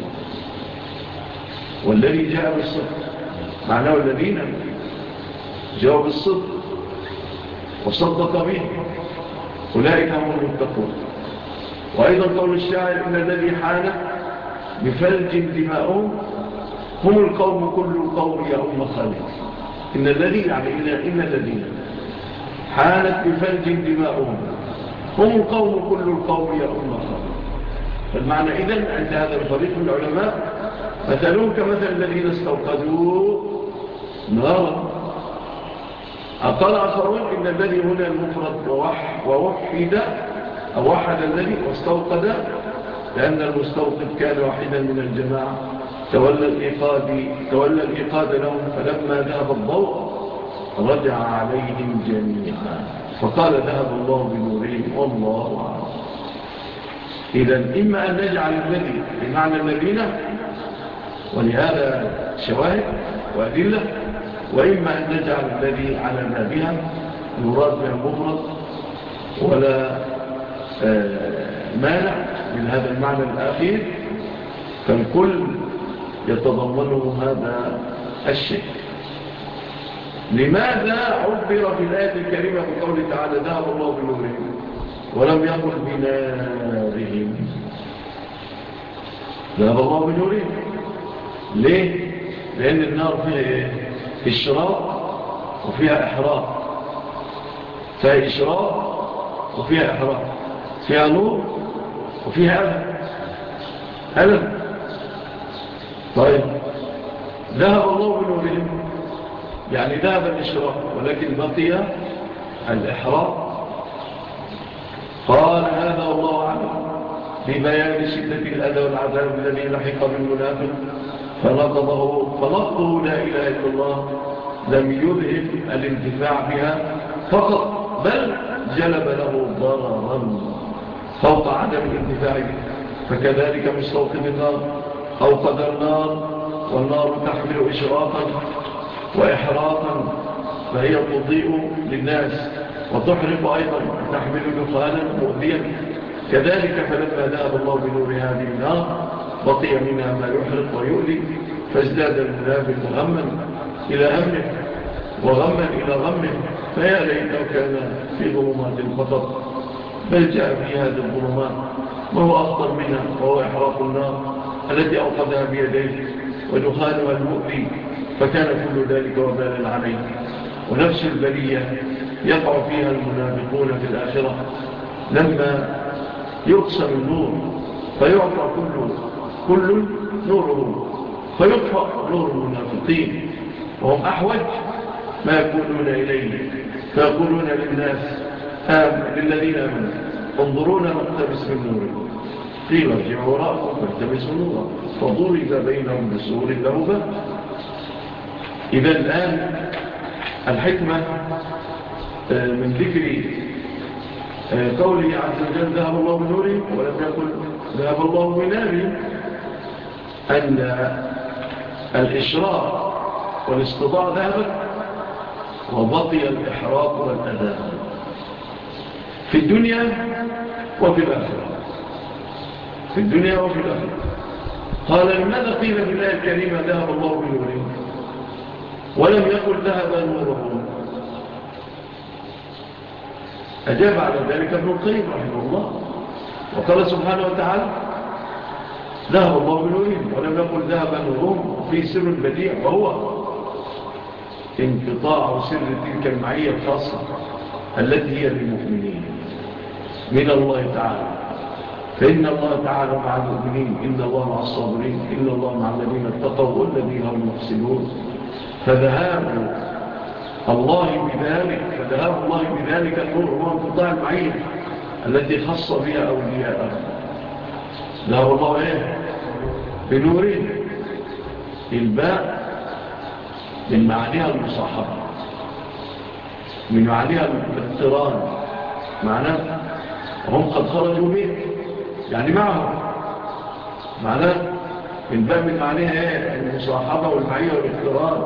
والذي جاء بالصدق معناه الذين جاءوا بالصدق وصدق به أولئك هم المتقون. وأيضا قول الشاعر إن الذي حان بفلج دماؤهم هم القوم كل القوم يا أم خالد. إن الذي يعني إن, إن الذين حانت بفلج دماؤهم هم القوم كل القوم يا أم خالد. فالمعنى إذن عند هذا الفريق من العلماء مثلهم كمثل الذين استوقدوا نارا، قال آخرون إن الذي هنا المفرد ووح ووحد أو وحد الذي واستوقد، لأن المستوقد كان واحدا من الجماعة تولى الإيقاد, تولى الإيقاد لهم، فلما ذهب الضوء رجع عليهم جميعا، فقال ذهب الله بنورهم والله أعلم. إذن إما أن نجعل الذي بمعنى الذين، ولهذا شواهد وأدلة، وإما أن نجعل الذي على بابها المراد بها المفرد، ولا مانع من هذا المعنى الأخير، فالكل يتضمنه هذا الشيء. لماذا عبر في الآية الكريمة بقوله تعالى ذهب الله بنورهم ولم يقل بنارهم؟ ذهب الله بنورهم ليه؟ لأن النار فيها إيه؟ إشراق وفيها إحراق، فيها إشراق وفيها إحراق، فيها نور وفيها ألم ألم طيب ذهب الله بنورهم يعني ذهب الإشراق ولكن بقي الإحراق. قال هذا والله أعلم ببيان شدة الأذى والعذاب الذي لحق بالمنافق، فنقضه فنقضه لا إله إلا الله لم يذهب الانتفاع بها فقط، بل جلب له ضررا فوق عدم الانتفاع به. فكذلك مستوقد النار أوقد النار، والنار تحمل إشراقا وإحراقا، فهي تضيء للناس وتحرق أيضا، تحمل دخانا مؤذيا. كذلك فلما ذهب الله بنور هذه النار بقي منها ما يحرق ويؤذي، فازداد المنافق غما إلى همه وغما إلى غمه، فيا ليته كان في ظلمات فقط، بل جاء في هذه الظلمات ما هو أخطر منها، وهو إحراق النار التي أوقدها بيديه ودخانها المؤذي، فكان كل ذلك وبالا عليه. ونفس البلية يقع فيها المنافقون في الآخرة لما يقسم النور فيعطى كل, كل نوره فيطفأ نور المنافقين، وهم أحوج ما يكونون إليه، فيقولون للناس آم للذين آمنوا انظرونا نقتبس من نوركم، قيل ارجعوا وراءكم فالتمسوا نورا فضرب بينهم بسور له باب. إذا الآن الحكمة من ذكر قوله عز وجل ذهب الله بنورهم ولم يقل ذهب الله بنارهم، أن الإشراق والاستضاء ذهبت وبقي الإحراق والأذى في الدنيا وفي الآخرة، في الدنيا وفي الآخرة. قال لماذا قيل في الآية الكريمة ذهب الله بنورهم ولم يقل ذهب نورهم؟ أجاب على ذلك ابن القيم رحمه الله وقال سبحانه وتعالى ذهب الله بنورهم ولم يقل ذهب نورهم في سر بديع، وهو انقطاع سر تلك المعية الخاصة التي هي للمؤمنين من الله تعالى. فإن الله تعالى مع المؤمنين، إن الله مع الصابرين، إن الله مع الذين اتقوا والذين هم محسنون. فذهاب الله بذلك فذهاب الله بذلك النور هو انقطاع المعية التي خص بها أولياءه. ذهب الله إيه؟ بنورين. الباء من معانيها المصاحبة، من معانيها الاقتران، معناه هم قد خرجوا به يعني معهم، معناه الباء من معانيها إيه؟ المصاحبة والمعية والاقتران،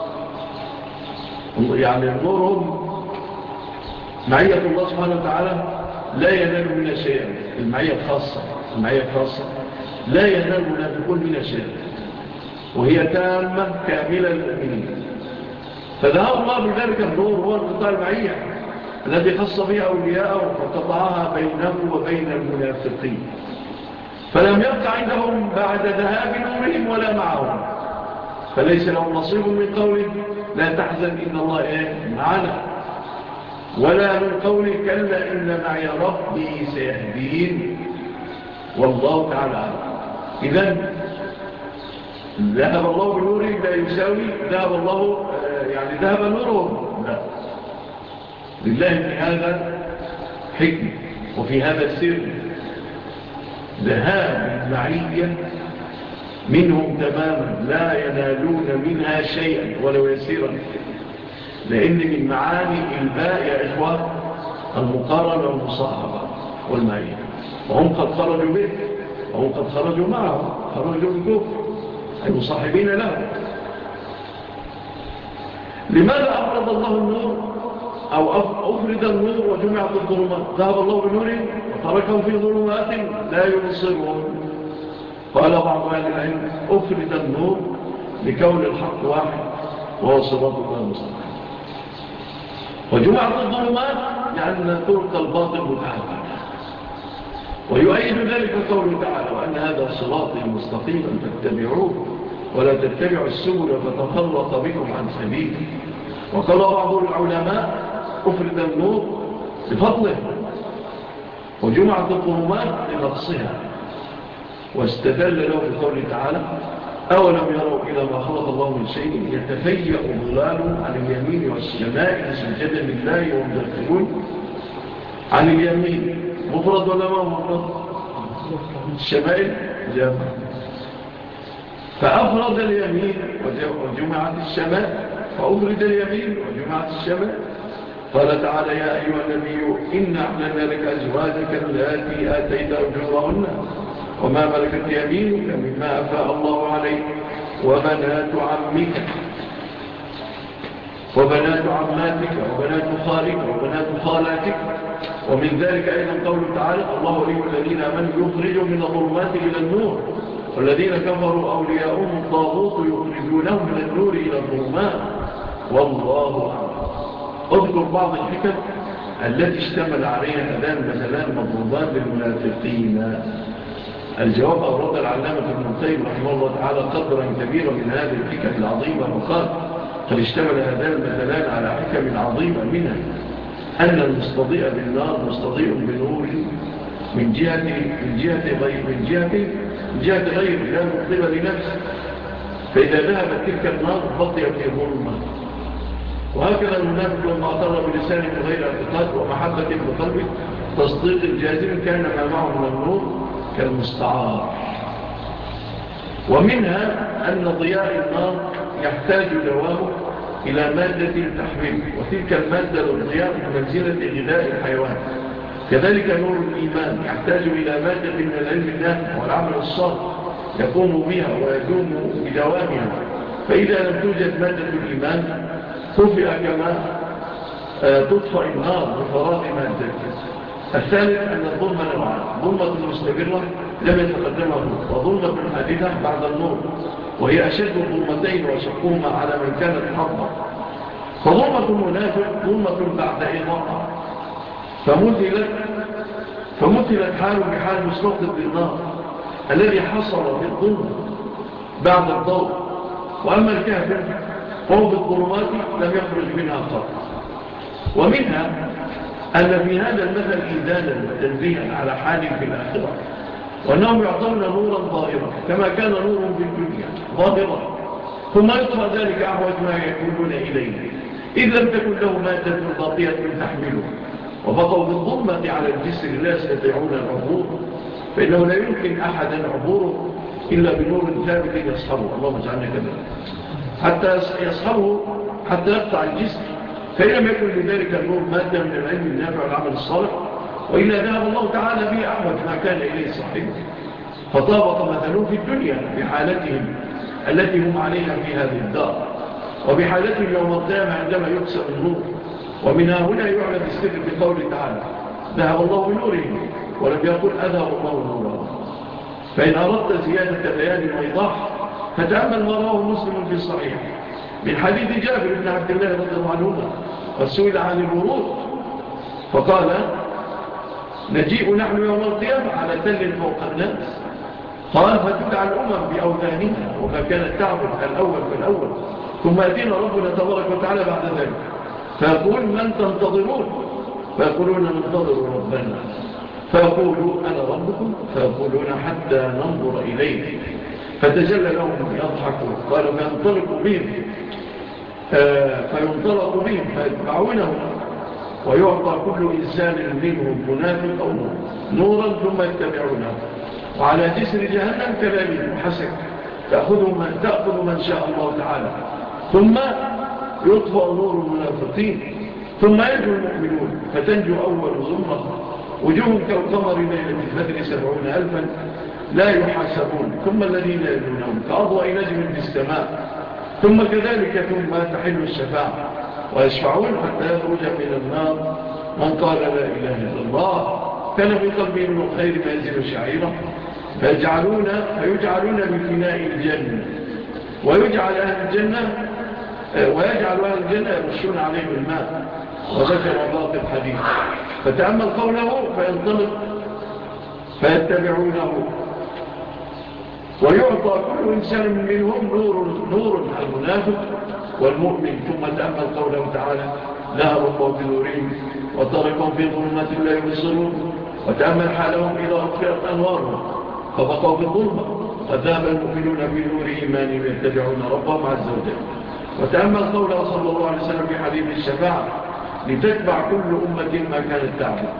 يعني نورهم معية الله سبحانه وتعالى لا ينال منها شيئا. المعية الخاصة المعية الخاصة لا ينال منافقون منها شيئا، وهي تامة كاملة للمؤمنين. فذهب الله بذلك النور هو انقطاع المعية الذي خص بها أولياءه فقطعها بينه وبين المنافقين، فلم يبقى عندهم بعد ذهاب نورهم ولا معهم، فليس لهم نصيب من قول لا تحزن إن الله إيه معنا، ولا من قول كلا إن معي ربي سيهدين، والله تعالى عنه. إذن ذهب الله بنورهم لا يساوي ذهب الله يعني ذهب نورهم، لا، لله في هذا حكم وفي هذا سر ذهاب المعية منهم تماما لا ينالون منها شيئا ولو يسيرا، لأن من معاني الباء يا إخوة المقارنة والمصاحبة والمعية، وهم قد خرجوا به وهم قد خرجوا معه، خرجوا بالكفر أي مصاحبين له. لماذا أفرض الله النور أو أفرد النور وجمعت الظلمات؟ ذهب الله بنورهم وتركهم في ظلمات لا يبصرون. قال بعض أهل العلم أفرد النور لكون الحق واحد وهو صراط الله المستقيم، وجمعت الظلمات لأن طرق الباطل متعددة. ويؤيد ذلك قوله تعالى وأن هذا صراطي مستقيما فاتبعوه ولا تتبعوا السبل فتفرق بكم عن سبيله. وقال بعض العلماء أفرد النور بفضله وجمعت الظلمات لنقصها، واستدل له بقوله تعالى أولم يروا إلى ما خلق الله من شيء يتفيأ ظلاله عن اليمين والشمال سجدا لله وهم داخلون. عن اليمين مفرد ولا ما مفرد؟ الشمال جمع، فأفرد اليمين وجمعت الشمال، فأفرد اليمين وجمعت الشمال. قال تعالى يا أيها النبي إنا أحللنا لك أزواجك التي آتيت أجورهن وما ملكت يمينك مما أفاء الله عليك وبنات عمك وبنات عماتك وبنات خالك وبنات خالاتك. ومن ذلك أيضا قوله تعالى الله ولي الذين آمنوا يخرجوا من الظلمات إلى النور والذين كفروا أولياؤهم الطاغوت يخرجونهم من النور إلى الظلمات والله أعلم. اذكر بعض الحكم التي اشتمل عليها أذان مثلا مضروبات للمنافقين. الجواب أورد العلامة ابن القيم رحمه الله تعالى قدرا كبيرا من هذه الحكم العظيمة وقال قد اشتمل هذان المثلان على حكم عظيمة منها أن المستضيء بالنار مستضيء بنور من جهة من جهة غير من جهة من جهة غير لا مقبل لنفسه، فإذا ذهبت تلك النار بقي في ظلمة. وهكذا المنافق لما أطر بلسانه بغير اعتقاد ومحبة بقلبه تصديق الجازم كان ما معه من النور كالمستعار. ومنها أن ضياء النار يحتاج دوامه إلى مادة تحمله، وتلك المادة للضياء بمنزلة غذاء الحيوان. كذلك نور الإيمان يحتاج إلى مادة من العلم النافع والعمل الصالح يقوم بها ويدوم بدوامها، فإذا لم توجد مادة الإيمان طفئ كما تطفئ النار بفراغ مادته. الثالث أن الظلمة نوعان: ظلمة مستمرة لم يتقدمها النور، وظلمة حادثة بعد النور، وهي أشد الظلمتين وشقهما على من كانت حظا. فظلمة المنافق ظلمة بعد إضاءة، فمثلت فمثلت حاله بحال مستوقد للنار الذي حصل بالظلمة بعد الضوء. وأما الكافر فهو بالظلمات لم يخرج منها قط. ومنها أن في هذا المثل إيذانا وتنبيها على حال في الآخرة، وأنهم يعطون نورا ظاهرا كما كان نور في الدنيا ظاهرا، ثم يطفى ذلك أحوج ما يكونون إليه إذ لم تكن له مادة باقية تحمله، وبقوا بالظلمة على الجسر لا يستطيعون العبور، فإنه لا يمكن أحدا عبوره إلا بنور ثابت يصحبه. اللهم اجعلنا كذلك حتى يصحبه حتى يقطع الجسر، فإن لم يكن لذلك النور مادة من العلم النافع والعمل الصالح، وإلا ذهب الله تعالى به أحوج ما كان إليه صاحبه، فطابق مثلون في الدنيا بحالتهم التي هم عليها في هذه الدار، وبحالتهم يوم القيامة عندما يكسر النور. ومنها هنا يعلم السر بقوله تعالى ذهب الله بنورهم، ولم يقل أذهب الله نورهم. فإن أردت زيادة بيان وإيضاح فتأمل ما رواه مسلم في الصحيح من حديث جابر بن عبد الله رضي الله عنهما، وسئل عن الورود فقال نجيء نحن يوم القيامة على تل فوق الناس، قال فتدعى الأمم بأوذانها وما كانت تعبد الأول فالأول، ثم أتينا ربنا تبارك وتعالى بعد ذلك فيقول من تنتظرون؟ فيقولون ننتظر ربنا، فيقولوا أنا ربكم، فيقولون حتى ننظر إليه، فتجلى لهم يضحكوا، قالوا فينطلق بهم آه فينطلق بهم فيتبعونهم، ويعطى كل إنسان منهم منافق أو نورا ثم يتبعونه وعلى جسر جهنم كذلك وحسك تأخذ من, تأخذ من شاء الله تعالى ثم يطفأ نور المنافقين ثم ينجو المؤمنون فتنجو أول زمرة وجوه كالقمر ليلة البدر سبعون ألفا لا يحاسبون ثم الذين يلونهم كأضواء نجم في السماء ثم كذلك ثم تحل الشفاعة ويشفعون حتى يخرج من النار من قال لا إله إلا الله كان في قلبه من الخير ما يزيل شعيرا فيجعلون, فيجعلون بفناء الجنة ويجعل أهل الجنة ويجعل أهل الجنة يرشون عليهم الماء وذكر باقي الحديث فتأمل قوله فينطلق فيتبعونه ويعطى كل إنسان منهم نور, نور المنافق والمؤمن ثم تأمل قوله تعالى ذهب الله بنورهم وطرقهم في ظلمات لا يبصرون وتأمل حالهم إذا أطفئت أنوارهم فبقوا في الظلمة وذهب المؤمنون بنور إيمانهم يتبعون ربهم عز وجل وتأمل قوله صلى الله عليه وسلم في حديث الشفاعة لتتبع كل أمة ما كانت تعبد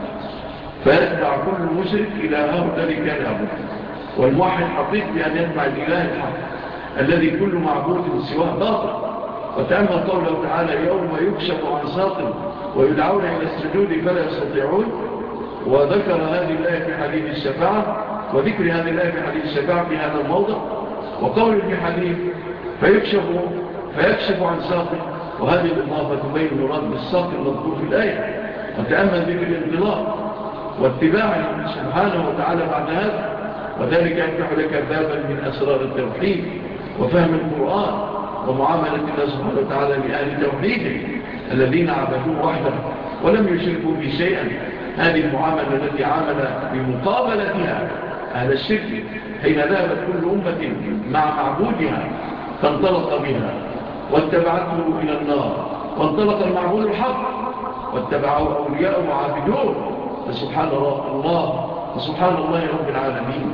فيتبع كل مشرك إلهه الذي كان يعبد والموحد حقيق بأن يتبع الإله الحق الذي كل معبود سواه باطل وتأمل قوله تعالى يوم يكشف عن ساق ويدعون إلى السجود فلا يستطيعون وذكر هذه الآية في حديث الشفاعة وذكر هذه الآية في حديث الشفاعة في هذا الموضع وقول في حديث فيكشف, فيكشف عن ساق وهذه الإضافة تبين المراد بالساق المذكور في الآية وتأمل ذكر الانطلاق واتباعه سبحانه وتعالى بعد هذا وذلك يفتح لك بابا من أسرار التوحيد وفهم القرآن ومعاملة الله سبحانه وتعالى لأهل توحيده الذين عبدوه وحده ولم يشركوا به شيئا هذه المعاملة التي عامل بمقابلتها أهل الشرك حين ذهبت كل أمة مع معبودها فانطلق بها واتبعته إلى النار وانطلق المعبود الحق واتبعه أولياء وعابدون فسبحان الله وسبحان الله رب العالمين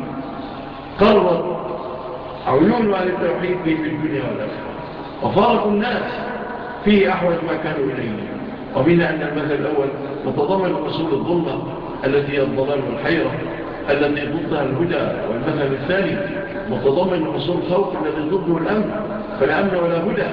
قررت عيون أهل التوحيد به في الدنيا والآخرة وفارقوا الناس فيه أحوج ما كانوا إليه ومنها أن المثل الأول متضمن أصول الظلمة التي هي الضلال والحيرة التي ضدها الهدى والمثل الثاني متضمن أصول الخوف الذي ضده الأمن فلا أمن ولا هدى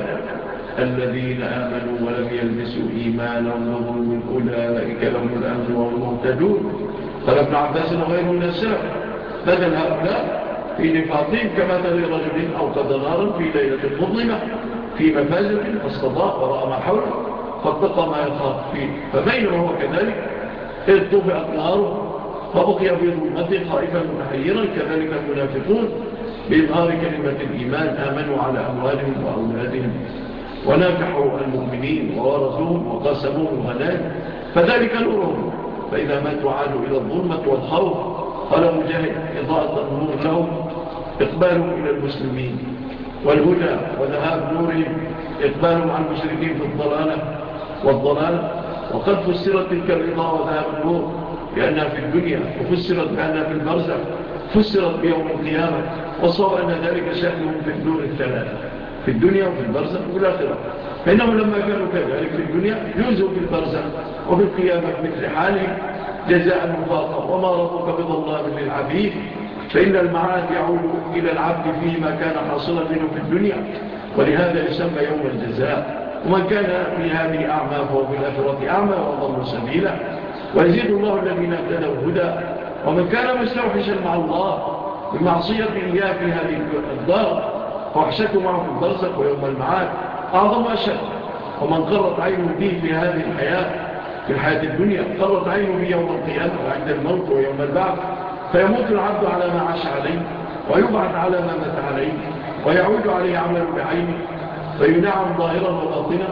الذين آمنوا ولم يلبسوا إيمانهم أولئك لهم الأمن وهم مهتدون قال ابن عباس وغيره من السلف مثل هؤلاء في نفاقهم كمثل رجل أوقد نارا في ليلة مظلمة في مفازة فاستضاء وراء ما حوله فاتقى ما يخاف فيه فبينما هو كذلك إذ طفئت ناره فبقي في ظلمته خائفا متحيرا كذلك المنافقون بإظهار كلمة الإيمان آمنوا على أموالهم وأولادهم ونافحوا المؤمنين وورثوهم وقاسموهم الغنائم فذلك نورهم فإذا ماتوا عادوا إلى الظلمة والخوف قال مجاهد إضاءة النور لهم إقبالهم إلى المسلمين والهدى وذهاب نورهم إقبالهم عن المشركين في الضلالة والضلال وقد فسرت تلك الإضاءة وذهاب النور لأنها في الدنيا وفسرت بأنها في البرزخ فسرت بيوم القيامة وصار أن ذلك شأنهم في النور الثلاثة في الدنيا وفي البرزخ والآخرة فإنهم لما كانوا كذلك في الدنيا يوزوا في البرزخ وفي القيامة مثل حالهم جزاء مفاقا وما ربك بظلام للعبيد فإن المعاد يعود إلى العبد فيما كان حاصلا منه في الدنيا ولهذا يسمى يوم الجزاء ومن كان في هذه أعمى فهو في الآخرة أعمى وأضل سبيلا ويزيد الله الذين اهتدوا هدى ومن كان مستوحشا مع الله بمعصية إياه في هذه الدار فوحشته معه في البرزخ ويوم المعاد أعظم أشد ومن قرت عينه به في هذه الحياة في الحياة الدنيا قرت عينه به يوم القيامة وعند الموت ويوم البعث فيموت العبد على ما عاش عليه ويبعث على ما مات عليه ويعود عليه عمل بعينه فينعم ظاهرا وباطنا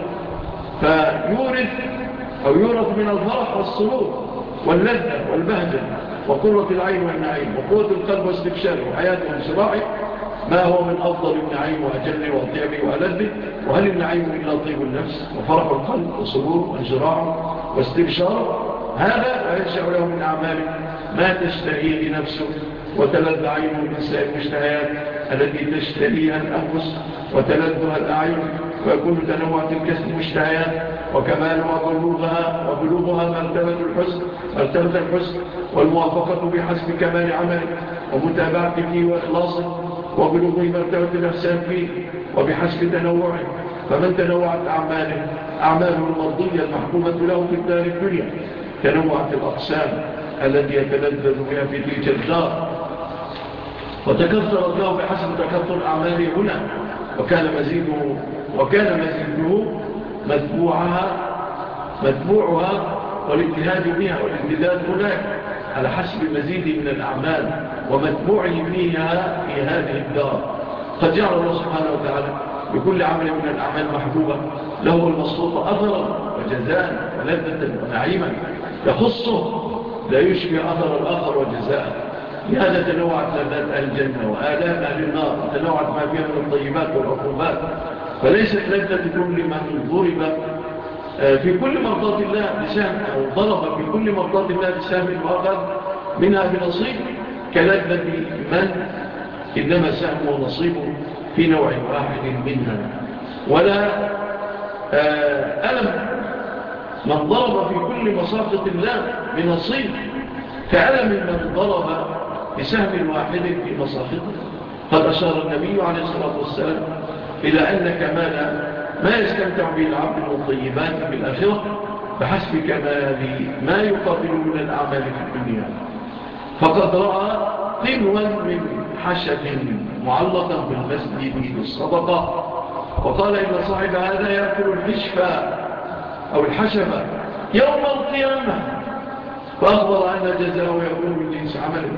فيورث أو يورث من الفرح والسرور واللذة والبهجة وقرة العين والنعيم وقوة القلب واستبشاره وحياته وانشراحه ما هو من أفضل النعيم وأجل وأطيبه وألذه وهل النعيم إلا طيب النفس وفرح القلب وسرور وانشراحه واستبشاره هذا وينشأ له من أعماله ما تشتهيه نفسه وتلذ عينه من سائر المشتهيات التي تشتهيها الأنفس وتلذها الأعين ويكون تنوع تلك المشتهيات وكمالها وبلوغها وبلوغها مرتبة الحسن مرتبة الحسن والموافقة بحسب كمال عمله ومتابعته فيه وإخلاصه وبلوغه مرتبة الإحسان فيه وبحسب تنوعه. فمن تنوعت أعماله أعماله المرضية المحبوبة له في الدار الدنيا تنوعت الأقسام التي يتلذذ بها في تلك الدار وتكثرت له بحسب تكثر أعماله هنا وكان مزيده وكان مزيده متبوعها متبوعها والاجتهاد بها والامتداد هناك على حسب المزيد من الأعمال ومتبوعه فيها في هذه الدار. قد جعل الله سبحانه وتعالى بكل عمل من الأعمال محبوبة له المسلوط أثرا وجزاء ولذة ونعيما يخصه لا يشبه أثر الآخر وجزاء. لهذا تنوعت لذات أهل الجنة وآلام أهل النار وتنوعت ما فيها من الطيبات والعقوبات. فليست لذة كل من ضرب في كل مرضات الله بسهم أو ضرب في كل مرضات الله بسهم وأخذ منها بنصيب كلذة من إنما سهم ونصيبه في نوع واحد منها. ولا ألم من ضرب في كل مساقط الله بنصيب كألم من ضرب بسهم واحد في مساقطه. قد أشار النبي عليه الصلاة والسلام إلى أن كمال ما يستمتع به العبد من الطيبات في الآخرة بحسب كمال ما يقابل من الأعمال في الدنيا. فقد رأى قنوا من حشب معلقا في المسجد بالصدقة وقال إن صاحب هذا يأكل الحشفة أو الحشبة يوم القيامة فأخبر أن جزاءه يكون من جنس عمله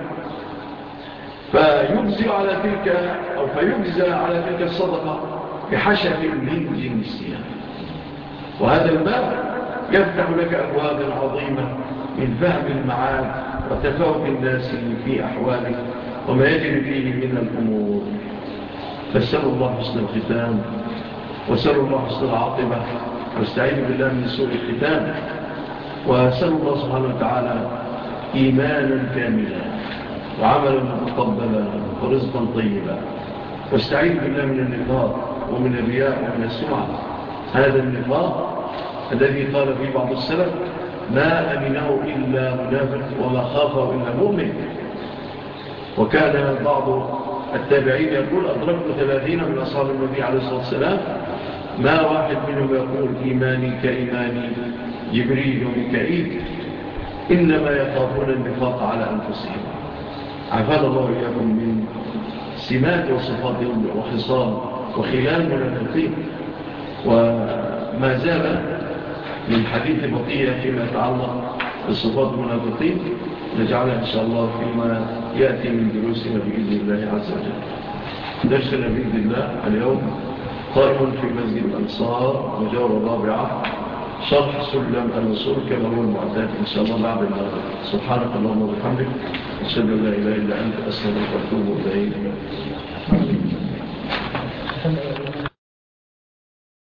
فيجزي على تلك أو فيجزى على تلك الصدقة بحشب من جنسها. وهذا الباب يفتح لك أبوابا عظيمة من فهم المعاد وتفاوت الناس في أحواله وما يجري فيه من الأمور. فاسأل الله حسن الختام واسأل الله حسن العاقبة واستعين بالله من سوء الختام واسأل الله سبحانه وتعالى إيمانا كاملا وعملا متقبلا ورزقا طيبا واستعين بالله من النفاق ومن الرياء ومن السمعة. هذا النفاق الذي قال فيه بعض السلف ما أمنه إلا منافق وما خافه إلا مؤمن. وكان بعض التابعين يقول أدركت ثلاثين من أصحاب النبي عليه الصلاة والسلام ما واحد منهم يقول إيماني كإيماني جبريل وميكائيل إنما يخافون النفاق على أنفسهم. عافانا الله إياكم من سمات وصفات وخصال وخلال منافقين. وما زال من حديث بقية فيما يتعلق بصفات المنافقين نجعلها إن شاء الله فيما يأتي من دروسنا بإذن الله عز وجل. درسنا بإذن الله اليوم قائم في مسجد الأنصار مجاورة الرابعة شرح سلم الوصول كما هو المعتاد إن شاء الله بعد المغرب. سبحانك اللهم وبحمدك أشهد أن لا إله إلا أنت أستغفرك وأتوب إليك.